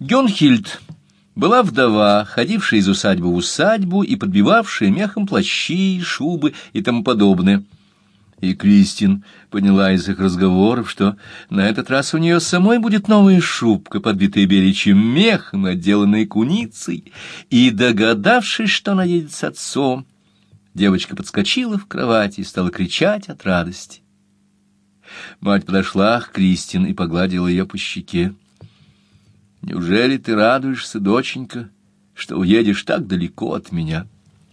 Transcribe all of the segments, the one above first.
Гюнхильд была вдова, ходившая из усадьбы в усадьбу и подбивавшая мехом плащи, шубы и тому подобное. И Кристин поняла из их разговоров, что на этот раз у нее самой будет новая шубка, подбитая беличьим мехом и отделанная куницей, и, догадавшись, что она едет с отцом, девочка подскочила в кровати и стала кричать от радости. Мать подошла к Кристин и погладила ее по щеке. «Неужели ты радуешься, доченька, что уедешь так далеко от меня?»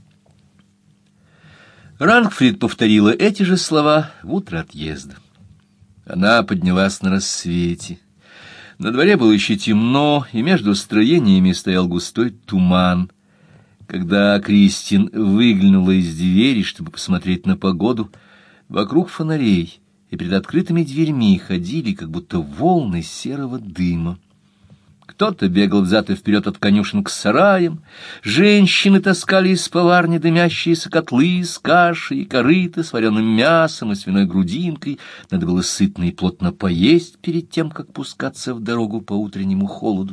Рангфрид повторила эти же слова в утро отъезда. Она поднялась на рассвете. На дворе было еще темно, и между строениями стоял густой туман. Когда Кристин выглянула из двери, чтобы посмотреть на погоду, вокруг фонарей и перед открытыми дверьми ходили как будто волны серого дыма. Кто-то бегал взад и вперед от конюшен к сараям, женщины таскали из поварни дымящиеся котлы с кашей и корыто с вареным мясом и свиной грудинкой. Надо было сытно и плотно поесть перед тем, как пускаться в дорогу по утреннему холоду.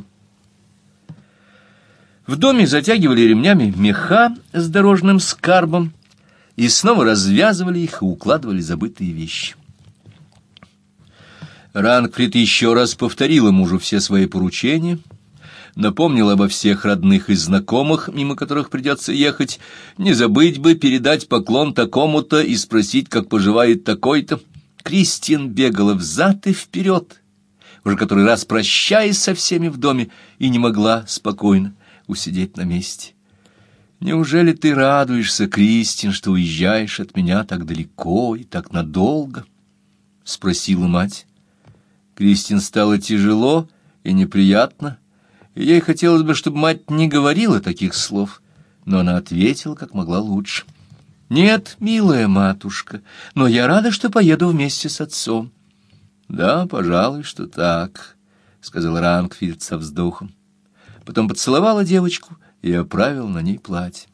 В доме затягивали ремнями меха с дорожным скарбом и снова развязывали их и укладывали забытые вещи. Рангфрид еще раз повторила мужу все свои поручения, напомнила обо всех родных и знакомых, мимо которых придется ехать, не забыть бы передать поклон такому-то и спросить, как поживает такой-то. Кристин бегала взад и вперед, уже который раз прощаясь со всеми в доме, и не могла спокойно усидеть на месте. «Неужели ты радуешься, Кристин, что уезжаешь от меня так далеко и так надолго?» — спросила мать. Кристин стало тяжело и неприятно, и ей хотелось бы, чтобы мать не говорила таких слов, но она ответила, как могла лучше. «Нет, милая матушка, но я рада, что поеду вместе с отцом». «Да, пожалуй, что так», — сказал Рангфрид со вздохом. Потом поцеловала девочку и оправила на ней платье.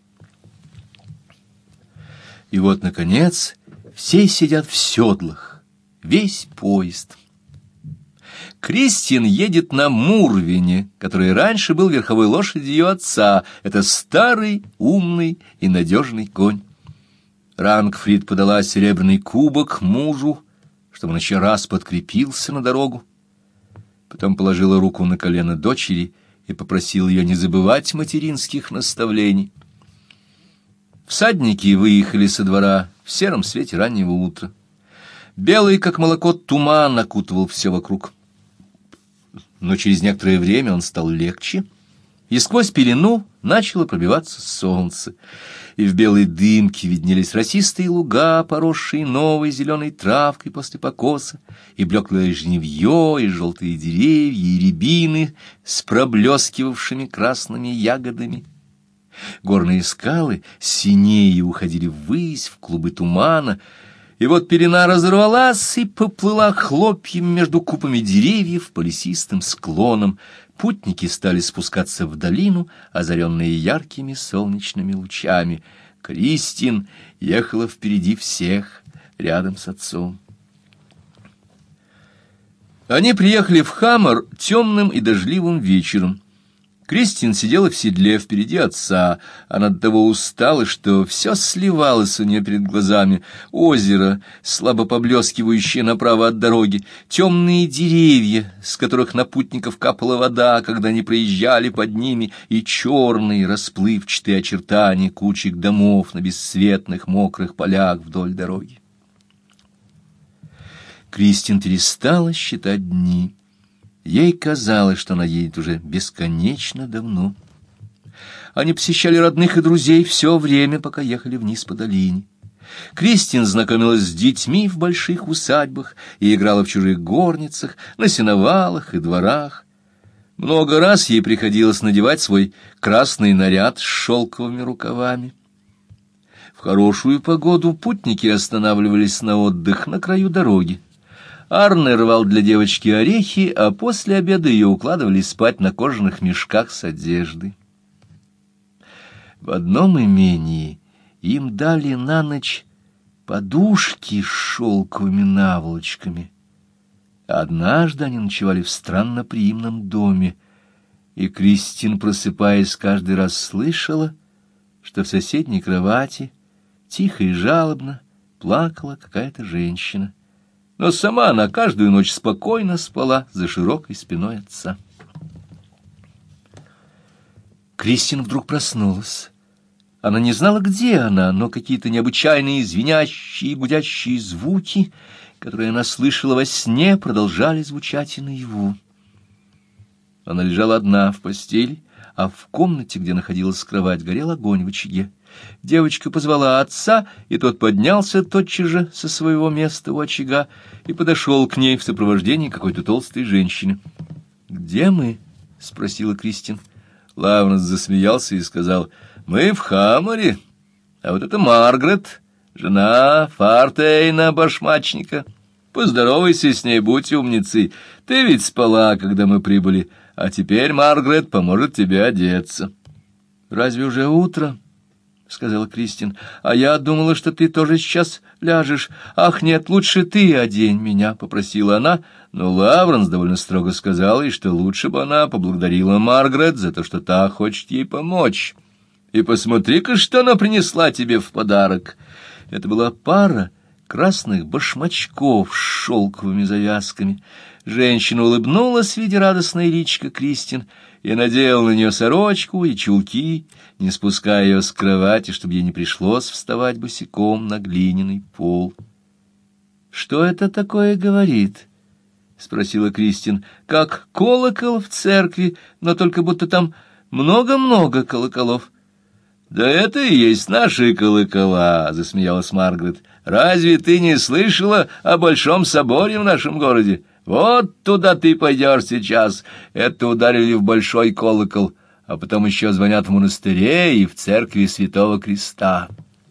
И вот, наконец, все сидят в седлах, весь поезд. Кристин едет на Мурвине, который раньше был верховой лошадью ее отца. Это старый, умный и надежный конь. Рангфрид подала серебряный кубок мужу, чтобы он еще раз подкрепился на дорогу. Потом положила руку на колено дочери и попросила ее не забывать материнских наставлений. Всадники выехали со двора в сером свете раннего утра. Белый, как молоко, туман окутывал все вокруг. Но через некоторое время он стал легче, и сквозь пелену начало пробиваться солнце, и в белой дымке виднелись росистые луга, поросшие новой зеленой травкой после покоса, и блеклое жнивье, и желтые деревья, и рябины с проблескивавшими красными ягодами. Горные скалы синее уходили ввысь в клубы тумана, и вот пелена разорвалась и поплыла хлопьями между купами деревьев по лесистым склонам. Путники стали спускаться в долину, озаренные яркими солнечными лучами. Кристин ехала впереди всех, рядом с отцом. Они приехали в Хамар темным и дождливым вечером. Кристин сидела в седле впереди отца. Она до того устала, что все сливалось у нее перед глазами. Озеро, слабо поблескивающее направо от дороги, темные деревья, с которых на путников капала вода, когда они проезжали под ними, и черные расплывчатые очертания кучек домов на бесцветных мокрых полях вдоль дороги. Кристин перестала считать дни. Ей казалось, что она едет уже бесконечно давно. Они посещали родных и друзей все время, пока ехали вниз по долине. Кристин знакомилась с детьми в больших усадьбах и играла в чужих горницах, на сеновалах и дворах. Много раз ей приходилось надевать свой красный наряд с шелковыми рукавами. В хорошую погоду путники останавливались на отдых на краю дороги. Арне рвал для девочки орехи, а после обеда ее укладывали спать на кожаных мешках с одеждой. В одном имении им дали на ночь подушки с шелковыми наволочками. Однажды они ночевали в странноприимном доме. И Кристин, просыпаясь, каждый раз слышала, что в соседней кровати тихо и жалобно плакала какая-то женщина. Но сама она каждую ночь спокойно спала за широкой спиной отца. Кристин вдруг проснулась. Она не знала, где она, но какие-то необычайные звенящие, гудящие звуки, которые она слышала во сне, продолжали звучать и наяву. Она лежала одна в постели, а в комнате, где находилась кровать, горел огонь в очаге. Девочка позвала отца, и тот поднялся тотчас же со своего места у очага и подошел к ней в сопровождении какой-то толстой женщины. «Где мы?» — спросила Кристин. Лавренс засмеялся и сказал: «Мы в Хаммере, а вот это Маргарет, жена Фартейна башмачника. Поздоровайся с ней, будь умницей. Ты ведь спала, когда мы прибыли, а теперь Маргарет поможет тебе одеться». «Разве уже утро?» — сказала Кристин. «А я думала, что ты тоже сейчас ляжешь. Ах, нет, лучше ты одень меня», — попросила она, но Лавренс довольно строго сказал ей, что лучше бы она поблагодарила Маргарет за то, что та хочет ей помочь. «И посмотри-ка, что она принесла тебе в подарок». Это была пара красных башмачков с шелковыми завязками. Женщина улыбнулась, видя радостное личико Кристин, и надела на нее сорочку и чулки, не спуская ее с кровати, чтобы ей не пришлось вставать босиком на глиняный пол. «Что это такое говорит?» — спросила Кристин. «Как колокол в церкви, но только будто там много-много колоколов». «Да это и есть наши колокола», — засмеялась Маргарет. «Разве ты не слышала о Большом соборе в нашем городе? Вот туда ты пойдешь сейчас. Это ударили в большой колокол, а потом еще звонят в монастыре и в церкви Святого Креста».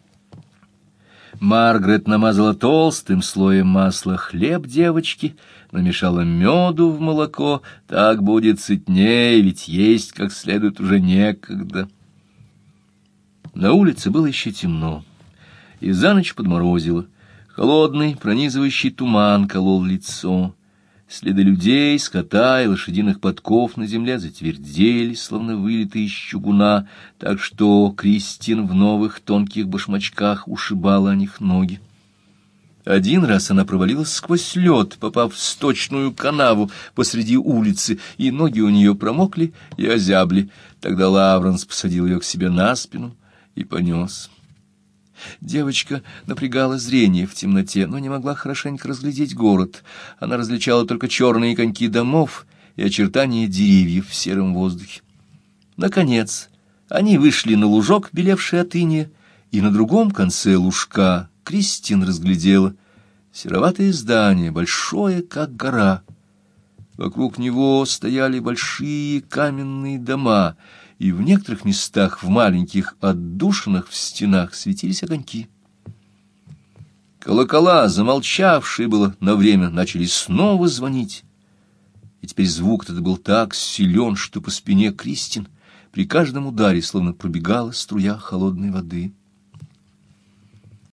Маргарет намазала толстым слоем масла хлеб девочки, намешала меду в молоко. Так будет сытнее, ведь есть как следует уже некогда. На улице было еще темно, и за ночь подморозило. Холодный, пронизывающий туман колол лицо. Следы людей, скота и лошадиных подков на земле затвердели, словно вылитые из чугуна, так что Кристин в новых тонких башмачках ушибала о них ноги. Один раз она провалилась сквозь лед, попав в сточную канаву посреди улицы, и ноги у нее промокли и озябли. Тогда Лавренс посадил ее к себе на спину и понес. Девочка напрягала зрение в темноте, но не могла хорошенько разглядеть город. Она различала только черные коньки домов и очертания деревьев в сером воздухе. Наконец, они вышли на лужок, белевший от инея, и на другом конце лужка Кристин разглядела сероватое здание, большое, как гора. Вокруг него стояли большие каменные дома, и в некоторых местах в маленьких отдушинах в стенах светились огоньки. Колокола, замолчавшие было на время, начали снова звонить, и теперь звук этот был так силен, что по спине Кристин при каждом ударе словно пробегала струя холодной воды.